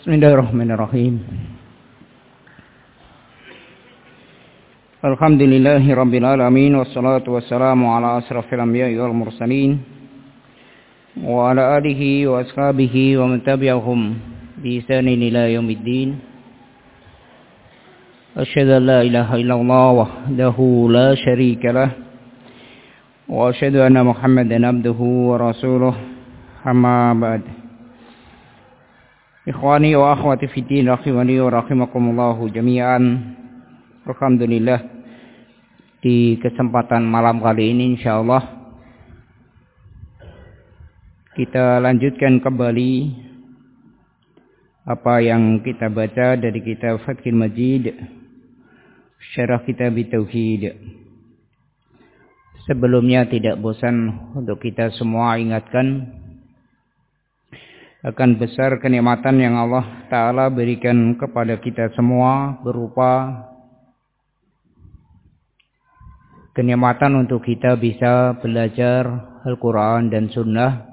Bismillahirrahmanirrahim. Alhamdulillahi rabbil alamin, wassalatu wassalamu ala asrafil anbiya'i wal mursalin wa ala alihi wa ashabihi wa man tabi'ahum bi ihsanin ila yaumiddin. Asyhadu an la ilaha illallah wahdahu la syarika lah wa asyhadu anna Muhammadan abduhu wa rasuluh. Amma ba'd. Ikhwani wa akhwati fiddin rahimani wa rahimakumullahu jami'an. Alhamdulillah, di kesempatan malam kali ini insyaallah kita lanjutkan kembali apa yang kita baca dari kitab Fathul Majid Syarah Kitab Tauhid. Sebelumnya tidak bosan untuk kita semua ingatkan akan besar kenikmatan yang Allah Ta'ala berikan kepada kita semua berupa kenikmatan untuk kita bisa belajar Al-Quran dan Sunnah,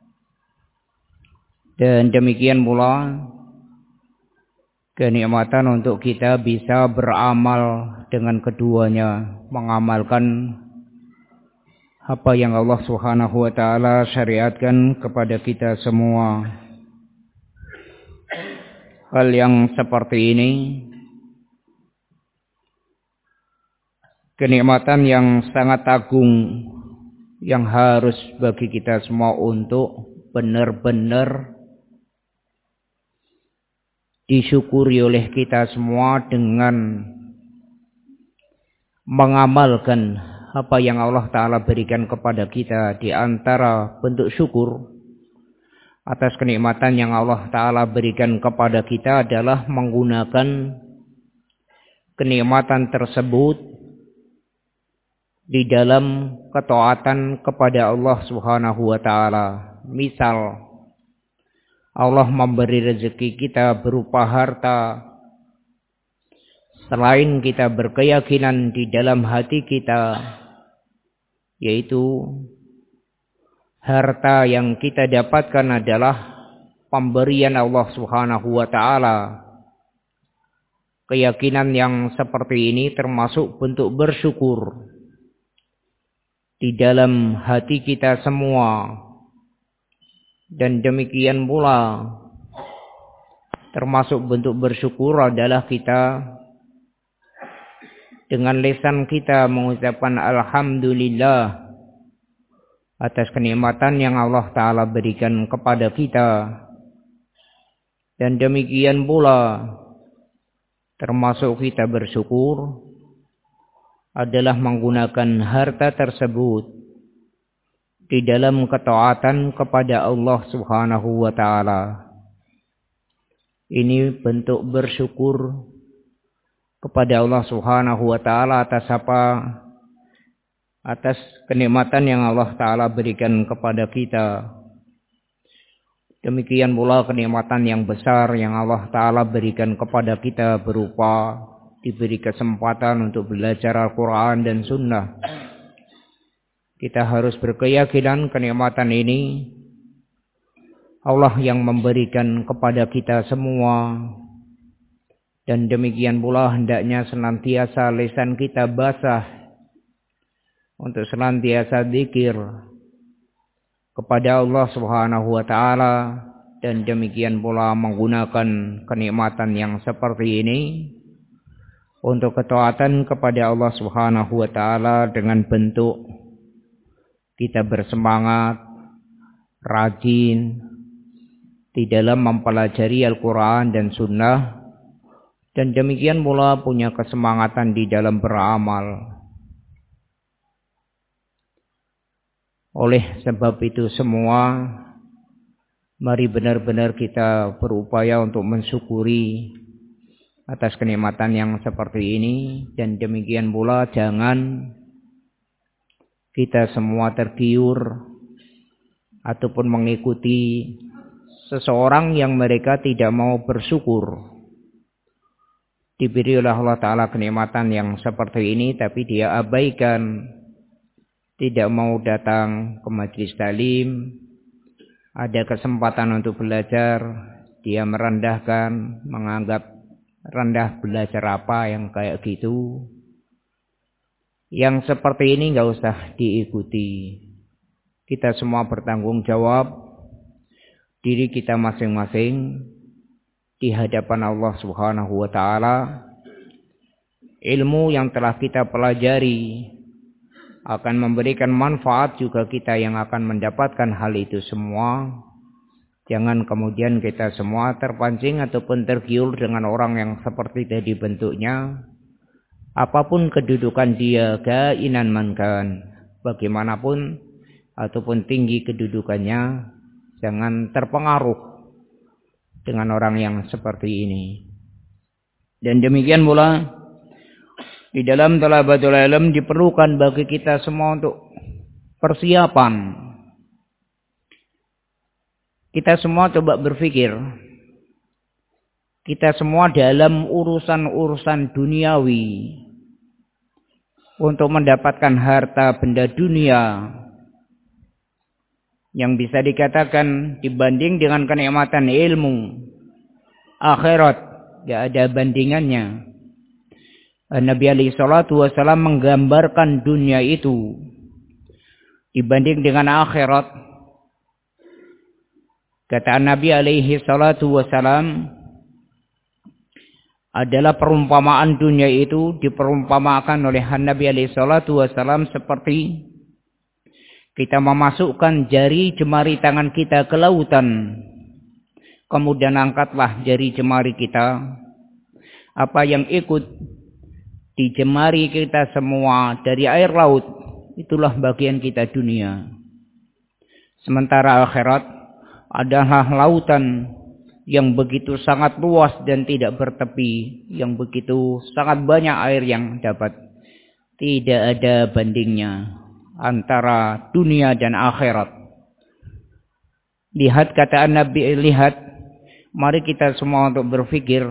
dan demikian pula kenikmatan untuk kita bisa beramal dengan keduanya, mengamalkan apa yang Allah Subhanahu wa taala syariatkan kepada kita semua. Hal yang seperti ini, kenikmatan yang sangat agung yang harus bagi kita semua untuk benar-benar disyukuri oleh kita semua dengan mengamalkan apa yang Allah Ta'ala berikan kepada kita. Di antara bentuk syukur atas kenikmatan yang Allah Ta'ala berikan kepada kita adalah menggunakan kenikmatan tersebut di dalam ketaatan kepada Allah Subhanahu wa Ta'ala. Misal Allah memberi rezeki kita berupa harta, selain kita berkeyakinan di dalam hati kita, yaitu harta yang kita dapatkan adalah pemberian Allah Subhanahu wa taala. Keyakinan yang seperti ini termasuk bentuk bersyukur di dalam hati kita semua. Dan demikian pula termasuk bentuk bersyukur adalah kita dengan lisan kita mengucapkan alhamdulillah atas kenikmatan yang Allah Ta'ala berikan kepada kita. Dan demikian pula termasuk kita bersyukur adalah menggunakan harta tersebut di dalam ketaatan kepada Allah Subhanahu wa Ta'ala. Ini bentuk bersyukur kepada Allah Subhanahu wa taala atas apa? Atas kenikmatan yang Allah Ta'ala berikan kepada kita. Demikian pula kenikmatan yang besar yang Allah Ta'ala berikan kepada kita berupa diberi kesempatan untuk belajar Al-Quran dan Sunnah. Kita harus berkeyakinan kenikmatan ini Allah yang memberikan kepada kita semua. Dan demikian pula hendaknya senantiasa lisan kita basah untuk senantiasa zikir kepada Allah Subhanahu wa taala, dan demikian pula menggunakan kenikmatan yang seperti ini untuk ketaatan kepada Allah Subhanahu wa taala dengan bentuk kita bersemangat, rajin di dalam mempelajari Al-Quran dan Sunnah, dan demikian pula punya kesemangatan di dalam beramal. Oleh sebab itu semua, mari benar-benar kita berupaya untuk mensyukuri atas kenikmatan yang seperti ini. Dan demikian pula jangan kita semua tergiur ataupun mengikuti seseorang yang mereka tidak mau bersyukur. Diberi oleh Allah Ta'ala kenikmatan yang seperti ini, tapi dia abaikan, tidak mau datang ke majelis talim, ada kesempatan untuk belajar, dia merendahkan, menganggap rendah belajar apa yang kayak gitu. Yang seperti ini nggak usah diikuti. Kita semua bertanggung jawab diri kita masing-masing di hadapan Allah Subhanahu wa taala. Ilmu yang telah kita pelajari akan memberikan manfaat, juga kita yang akan mendapatkan hal itu semua. Jangan kemudian kita semua terpancing ataupun tergiur dengan orang yang seperti tadi bentuknya. Apapun kedudukan dia, kainan mankan, bagaimanapun ataupun tinggi kedudukannya, jangan terpengaruh dengan orang yang seperti ini. Dan demikian pula di dalam talabatul ilm diperlukan bagi kita semua untuk persiapan. Kita semua coba berpikir, kita semua dalam urusan-urusan duniawi untuk mendapatkan harta benda dunia yang bisa dikatakan dibanding dengan kenikmatan ilmu akhirat tidak ada bandingannya. Nabi alaihi salatu wasallam menggambarkan dunia itu dibanding dengan akhirat. Kata Nabi alaihi salatu wasalam adalah perumpamaan dunia itu diperumpamakan oleh Nabi alaihi salatu wasalam seperti kita memasukkan jari jemari tangan kita ke lautan. Kemudian angkatlah jari jemari kita. Apa yang ikut di jemari kita semua dari air laut, itulah bagian kita dunia. Sementara akhirat adalah lautan yang begitu sangat luas dan tidak bertepi, yang begitu sangat banyak air yang dapat. Tidak ada bandingnya antara dunia dan akhirat. Lihat kata Nabi, lihat, mari kita semua untuk berpikir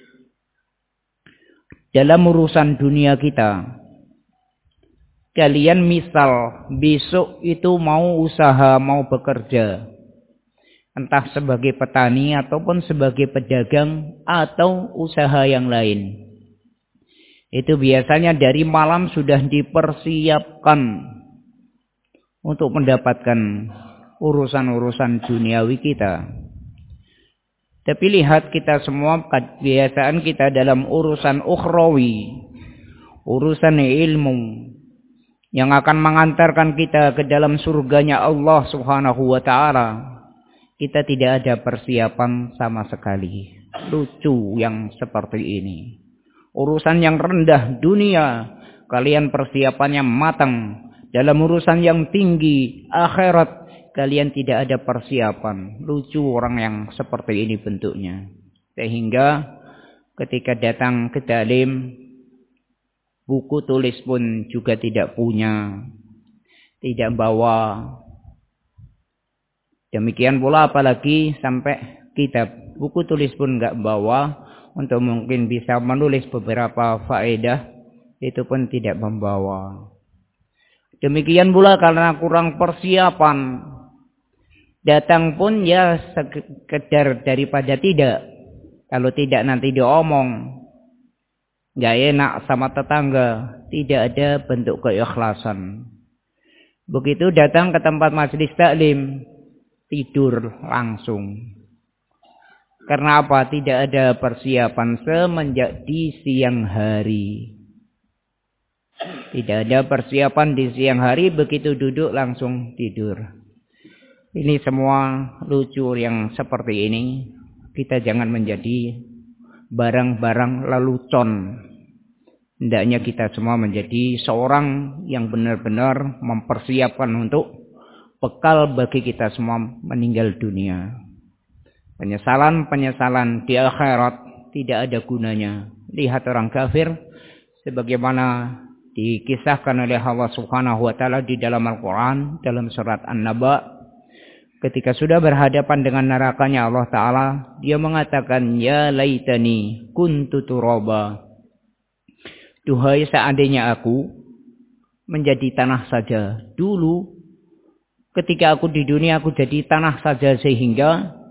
dalam urusan dunia kita. Kalian misal besok itu mau usaha, mau bekerja, entah sebagai petani ataupun sebagai pedagang atau usaha yang lain. Itu biasanya dari malam sudah dipersiapkan untuk mendapatkan urusan-urusan duniawi kita. Tapi lihat kita semua, kebiasaan kita dalam urusan ukhrawi, urusan ilmu yang akan mengantarkan kita ke dalam surganya Allah Subhanahu wa taala. Kita tidak ada persiapan sama sekali. Lucu yang seperti ini. Urusan yang rendah dunia, kalian persiapannya matang. Dalam urusan yang tinggi akhirat, kalian tidak ada persiapan. Lucu orang yang seperti ini bentuknya. Sehingga ketika datang ke talim, buku tulis pun juga tidak punya, tidak bawa. Demikian pula apalagi sampai kitab, buku tulis pun enggak bawa, untuk mungkin bisa menulis beberapa faedah, itu pun tidak membawa. Demikian pula karena kurang persiapan, datang pun ya sekedar daripada tidak. Kalau tidak nanti diomong, enggak enak sama tetangga, tidak ada bentuk keikhlasan. Begitu datang ke tempat majelis taklim, tidur langsung. Karena apa? Tidak ada persiapan semenjak di siang hari. Tidak ada persiapan di siang hari, begitu duduk langsung tidur. Ini semua lucu yang seperti ini. Kita jangan menjadi barang-barang lelucon. Hendaknya kita semua menjadi seorang yang benar-benar mempersiapkan untuk bekal bagi kita semua meninggal dunia. Penyesalan-penyesalan di akhirat tidak ada gunanya. Lihat orang kafir sebagaimana dikisahkan oleh Allah Subhanahu wa taala di dalam Al-Qur'an dalam surat An-Naba. Ketika sudah berhadapan dengan nerakanya Allah taala, dia mengatakan, "Ya laitani kuntu turaba." Duhai seandainya aku menjadi tanah saja. Dulu ketika aku di dunia aku jadi tanah saja, sehingga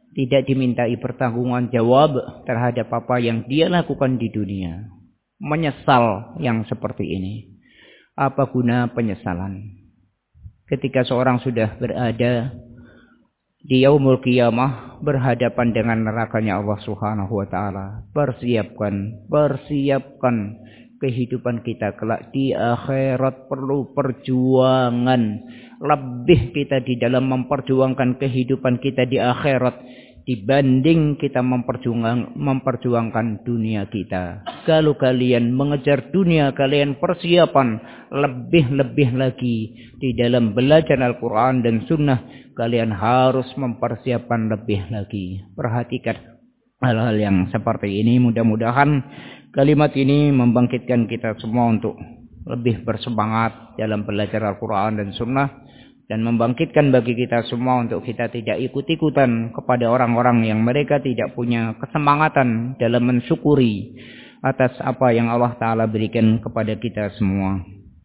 tidak dimintai pertanggungan jawab terhadap apa yang dia lakukan di dunia. Menyesal yang seperti ini. Apa guna penyesalan? Ketika seorang sudah berada di yaumul qiyamah berhadapan dengan nerakanya Allah Subhanahu wa taala, persiapkan kehidupan kita kelak di akhirat. Perlu perjuangan lebih kita di dalam memperjuangkan kehidupan kita di akhirat dibanding kita memperjuangkan dunia kita. Kalau kalian mengejar dunia, kalian persiapan lebih-lebih lagi di dalam belajar Al-Quran dan Sunnah. Kalian harus mempersiapkan lebih lagi. Perhatikan hal-hal yang seperti ini. Mudah-mudahan kalimat ini membangkitkan kita semua untuk lebih bersemangat dalam belajar Al-Quran dan Sunnah. Dan membangkitkan bagi kita semua untuk kita tidak ikut-ikutan kepada orang-orang yang mereka tidak punya kesemangatan dalam mensyukuri atas apa yang Allah Ta'ala berikan kepada kita semua.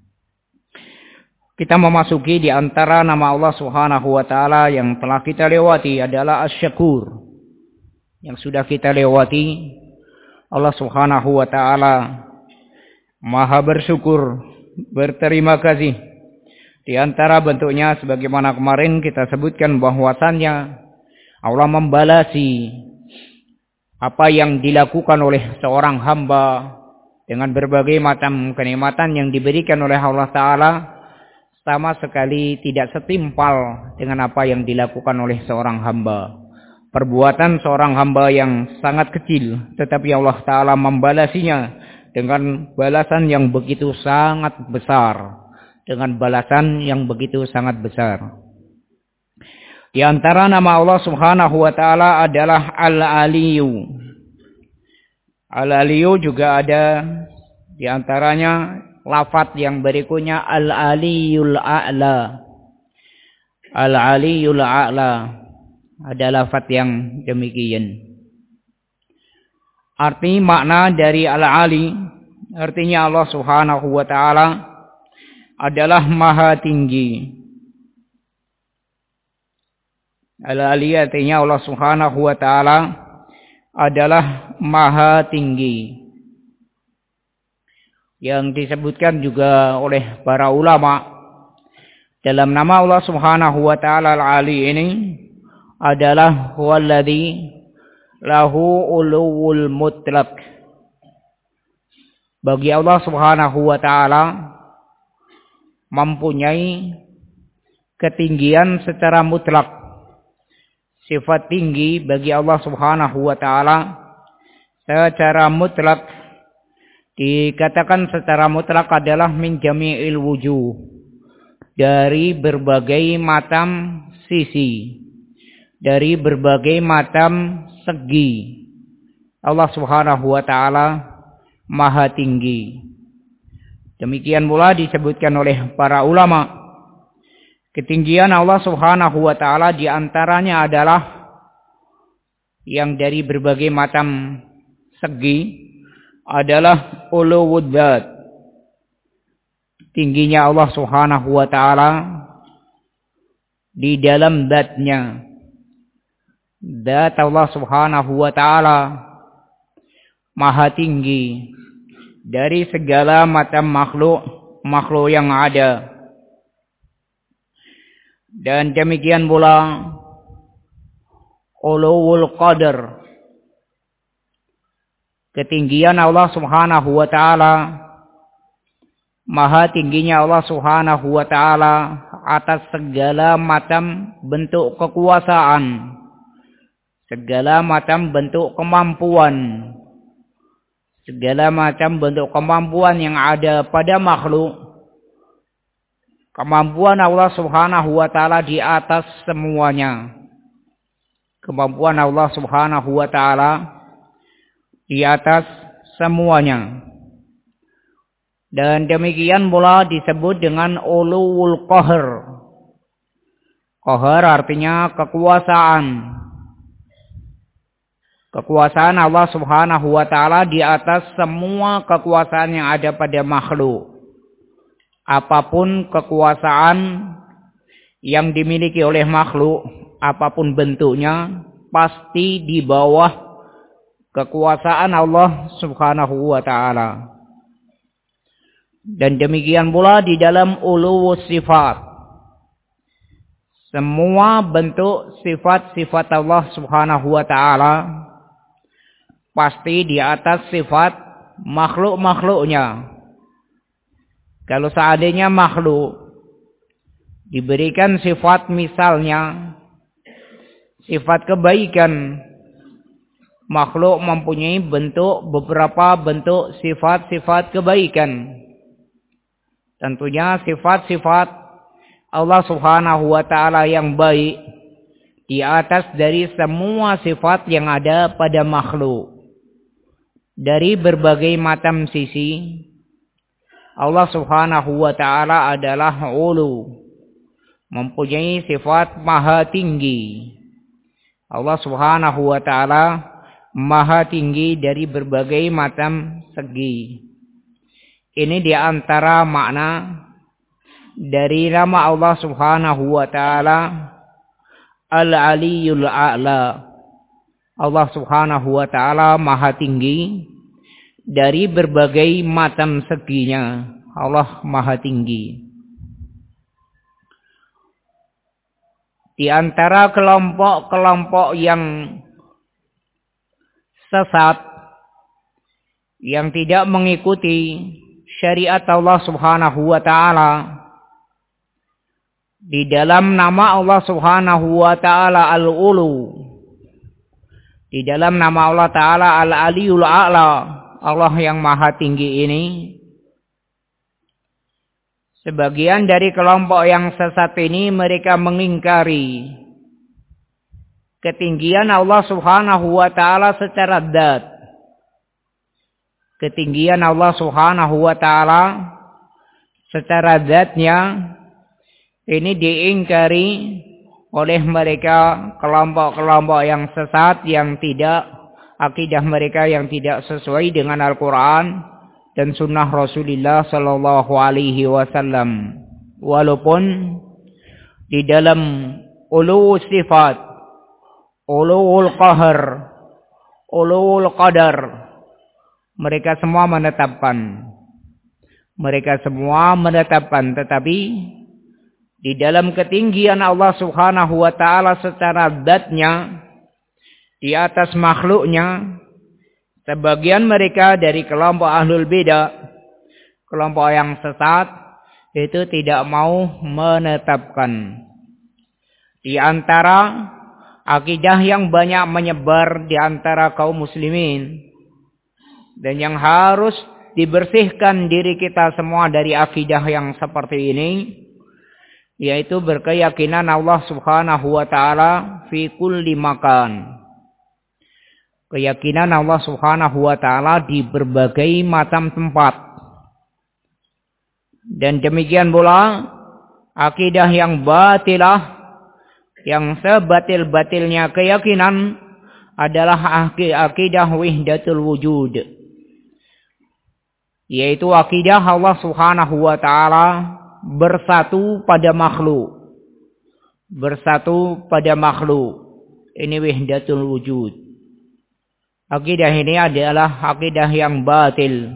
Kita memasuki di antara nama Allah Subhanahu wa Ta'ala yang telah kita lewati adalah Asy-Syakur. Yang sudah kita lewati, Allah Subhanahu wa Ta'ala Maha bersyukur, berterima kasih. Di antara bentuknya sebagaimana kemarin kita sebutkan bahwasannya Allah membalasi apa yang dilakukan oleh seorang hamba dengan berbagai macam kenikmatan yang diberikan oleh Allah Ta'ala sama sekali tidak setimpal dengan apa yang dilakukan oleh seorang hamba. Perbuatan seorang hamba yang sangat kecil, tetapi Allah Ta'ala membalasinya dengan balasan yang begitu sangat besar. Dengan balasan yang begitu sangat besar. Di antara nama Allah Subhanahu wa Ta'ala adalah Al-Aliyu. Al-Aliyu juga ada di antaranya lafaz yang berikutnya Al-Aliyul A'la. Al-Aliyul A'la ada lafaz yang demikian. Arti makna dari Al-Ali artinya Allah Subhanahu wa Ta'ala adalah maha tinggi. Al-Ali artinya Allah Subhanahu wa Ta'ala adalah maha tinggi. Yang disebutkan juga oleh para ulama dalam nama Allah Subhanahu wa Ta'ala Al-Ali ini adalah huwallazi lahu uluwul mutlaq. Bagi Allah Subhanahu wa Ta'ala mempunyai ketinggian secara mutlak. Sifat tinggi bagi Allah Subhanahu wa Ta'ala secara mutlak. Dikatakan secara mutlak adalah min jami'il wujuh, dari berbagai macam sisi, dari berbagai macam segi. Allah Subhanahu wa Ta'ala maha tinggi. Demikian pula disebutkan oleh para ulama, ketinggian Allah Subhanahu wa Ta'ala di antaranya adalah yang dari berbagai macam segi adalah uluwud dzat. Tingginya Allah Subhanahu wa Ta'ala di dalam dzatnya. Dzat Allah Subhanahu wa Ta'ala maha tinggi dari segala macam makhluk yang ada. Dan demikian pula uluwul qadar, ketinggian Allah Subhanahu wa Ta'ala, maha tingginya Allah Subhanahu wa Ta'ala atas segala macam bentuk kekuasaan, segala macam bentuk kemampuan, segala macam bentuk kemampuan yang ada pada makhluk. Kemampuan Allah Subhanahu wa Ta'ala di atas semuanya. Kemampuan Allah Subhanahu wa Ta'ala di atas semuanya. Dan demikian pula disebut dengan uluwul qahr. Qahr artinya kekuasaan. Kekuasaan Allah Subhanahu wa Ta'ala di atas semua kekuasaan yang ada pada makhluk. Apapun kekuasaan yang dimiliki oleh makhluk, apapun bentuknya, pasti di bawah kekuasaan Allah Subhanahu wa ta'ala. Dan demikian pula di dalam uluwus sifat. Semua bentuk sifat-sifat Allah Subhanahu wa ta'ala pasti di atas sifat makhluk-makhluknya. Kalau seandainya makhluk diberikan sifat misalnya sifat kebaikan, makhluk mempunyai beberapa bentuk sifat-sifat kebaikan. Tentunya sifat-sifat Allah Subhanahu wa ta'ala yang baik di atas dari semua sifat yang ada pada makhluk. Dari berbagai macam sisi, Allah Subhanahu wa ta'ala adalah ulu, mempunyai sifat maha tinggi. Allah Subhanahu wa ta'ala maha tinggi dari berbagai macam segi. Ini di antara makna dari nama Allah Subhanahu wa ta'ala Al-Aliyul A'la. Allah Subhanahu wa ta'ala maha tinggi dari berbagai macam seginya. Allah maha tinggi. Di antara kelompok-kelompok yang sesat, yang tidak mengikuti syariat Allah Subhanahu wa ta'ala, di dalam nama Allah Subhanahu wa ta'ala Al-Ulu, di dalam nama Allah Ta'ala Al-Aliyul A'la, Allah yang maha tinggi ini, sebagian dari kelompok yang sesat ini mereka mengingkari ketinggian Allah Subhanahu wa ta'ala secara dzat. Ketinggian Allah Subhanahu wa ta'ala secara dzatnya ini diingkari oleh mereka kelompok-kelompok yang sesat, yang tidak, akidah mereka yang tidak sesuai dengan Al-Quran dan sunnah Rasulullah sallallahu alaihi wasallam. Walaupun di dalam uluwus sifat, uluwul qahar, uluwul qadar, mereka semua menetapkan. Tetapi di dalam ketinggian Allah Subhanahu wa ta'ala secara dzatnya, di atas makhluknya, sebagian mereka dari kelompok ahlul bidah, kelompok yang sesat, itu tidak mau menetapkan. Di antara akidah yang banyak menyebar di antara kaum muslimin, dan yang harus dibersihkan diri kita semua dari akidah yang seperti ini, yaitu berkeyakinan Allah Subhanahu wa ta'ala fi kulli makan. Keyakinan Allah Subhanahu wa ta'ala di berbagai macam tempat. Dan demikian pula akidah yang batilah, yang sebatil-batilnya keyakinan, adalah akidah wahdatul wujud, yaitu akidah Allah Subhanahu wa ta'ala bersatu pada makhluk. Bersatu pada makhluk. Ini wahdatul wujud. Akidah ini adalah akidah yang batil.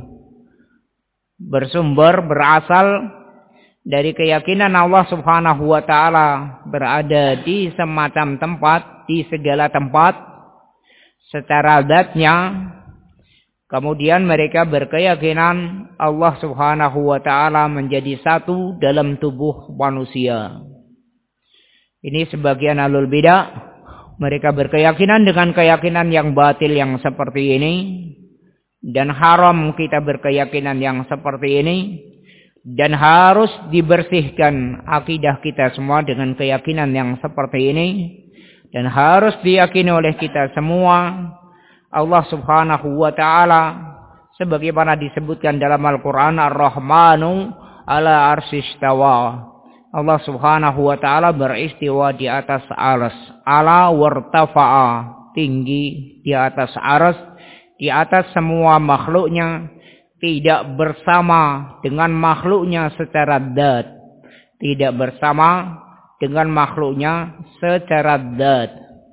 Berasal dari keyakinan Allah Subhanahu wa ta'ala berada di semacam tempat, di segala tempat, secara dzatnya. Kemudian mereka berkeyakinan Allah Subhanahu wa ta'ala menjadi satu dalam tubuh manusia. Ini sebagian ahlul bidah, mereka berkeyakinan dengan keyakinan yang batil yang seperti ini. Dan haram kita berkeyakinan yang seperti ini. Dan harus dibersihkan akidah kita semua dengan keyakinan yang seperti ini. Dan harus diyakini oleh kita semua Allah Subhanahu wa ta'ala sebagaimana disebutkan dalam Al-Quran, Ar-Rahmanu ala arsyistawa. Allah Subhanahu wa ta'ala beristiwa di atas arsy. Ala wartafa'a, tinggi di atas arsy, di atas semua makhluknya, tidak bersama dengan makhluknya secara dzat, tidak bersama dengan makhluknya secara dzat.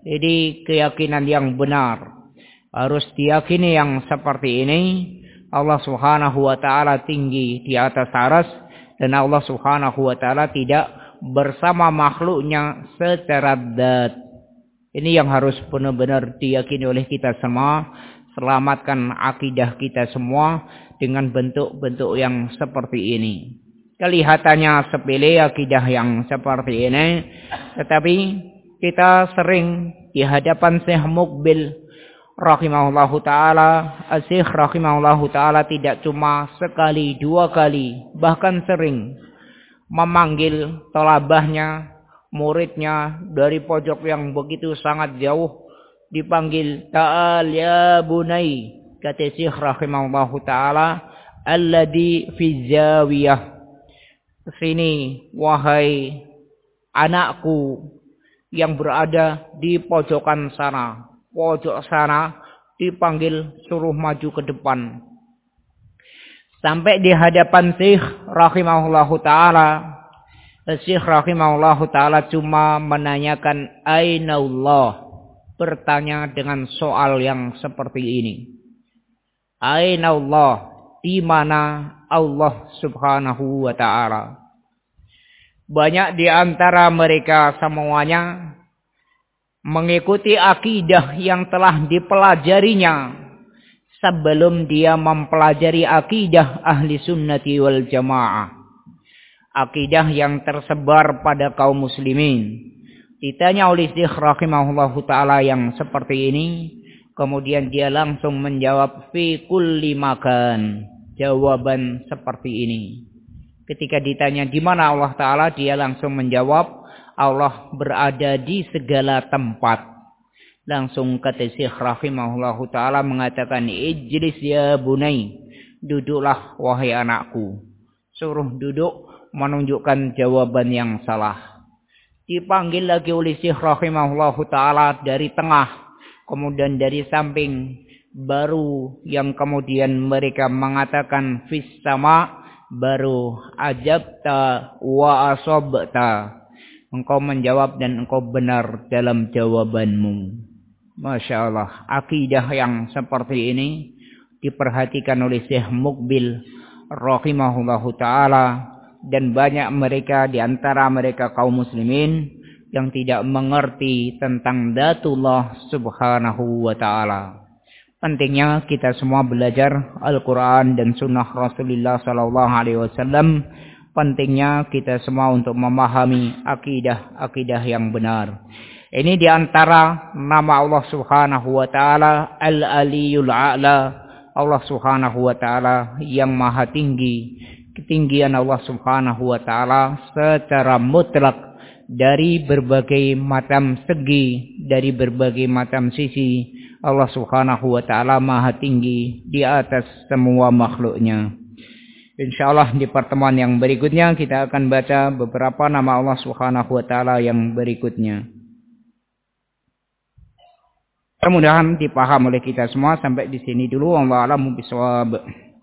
Ini keyakinan yang benar. Harus diyakini yang seperti ini. Allah Subhanahu wa ta'ala tinggi di atas arsy, dan Allah Subhanahu wa ta'ala tidak bersama makhluknya secara dzat. Ini yang harus benar-benar diyakini oleh kita semua. Selamatkan akidah kita semua dengan bentuk-bentuk yang seperti ini. Kelihatannya sepele akidah yang seperti ini, tetapi kita sering di hadapan Syekh Muqbil rahimahullahu ta'ala, Syekh rahimahullahu ta'ala tidak cuma sekali, dua kali, bahkan sering memanggil thalabahnya, muridnya dari pojok yang begitu sangat jauh, dipanggil, ta'al ya bunai, kata Syekh rahimahullahu ta'ala, alladhi fi zawiyah, sini wahai anakku yang berada di pojokan sana, pojok sana, dipanggil suruh maju ke depan. Sampai di hadapan Syekh rahimahullahu ta'ala, Syekh rahimahullahu ta'ala cuma menanyakan aina Allah, bertanya dengan soal yang seperti ini. Aina Allah, di mana Allah Subhanahu wa ta'ala. Banyak di antara mereka semuanya mengikuti akidah yang telah dipelajarinya sebelum dia mempelajari akidah ahli sunnati wal jamaah. Akidah yang tersebar pada kaum muslimin. Ditanya oleh Syekh rahimahullahu ta'ala yang seperti ini, kemudian dia langsung menjawab fi kulli makan. Jawaban seperti ini. Ketika ditanya di mana Allah Ta'ala, dia langsung menjawab, Allah berada di segala tempat. Langsung kata Syekh rahimahullahu ta'ala mengatakan, ijlis ya bunai, duduklah wahai anakku. Suruh duduk, menunjukkan jawaban yang salah. Dipanggil lagi oleh Syekh rahimahullahu ta'ala dari tengah, kemudian dari samping, baru yang kemudian mereka mengatakan fis sama, baru ajabta wa asabta, engkau menjawab dan engkau benar dalam jawabanmu. Masya Allah, akidah yang seperti ini diperhatikan oleh Syekh Muqbil rahimahullahu ta'ala, dan banyak mereka di antara mereka kaum muslimin yang tidak mengerti tentang dzatullah subhanahu wa ta'ala. Pentingnya kita semua belajar Al-Quran dan Sunnah Rasulullah Sallallahu Alaihi Wasallam. Pentingnya kita semua untuk memahami akidah yang benar. Ini diantara nama Allah Subhanahu Wa Taala Al-Aliyul A'la. Allah Subhanahu Wa Taala yang maha tinggi. Ketinggian Allah Subhanahu Wa Taala secara mutlak dari berbagai macam segi, dari berbagai macam sisi. Allah Subhanahu wa ta'ala maha tinggi di atas semua makhluknya. Insyaallah di pertemuan yang berikutnya kita akan baca beberapa nama Allah Subhanahu wa ta'ala yang berikutnya. Mudah-mudahan dipaham oleh kita semua. Sampai di sini dulu. Wallahu a'lam bishawab.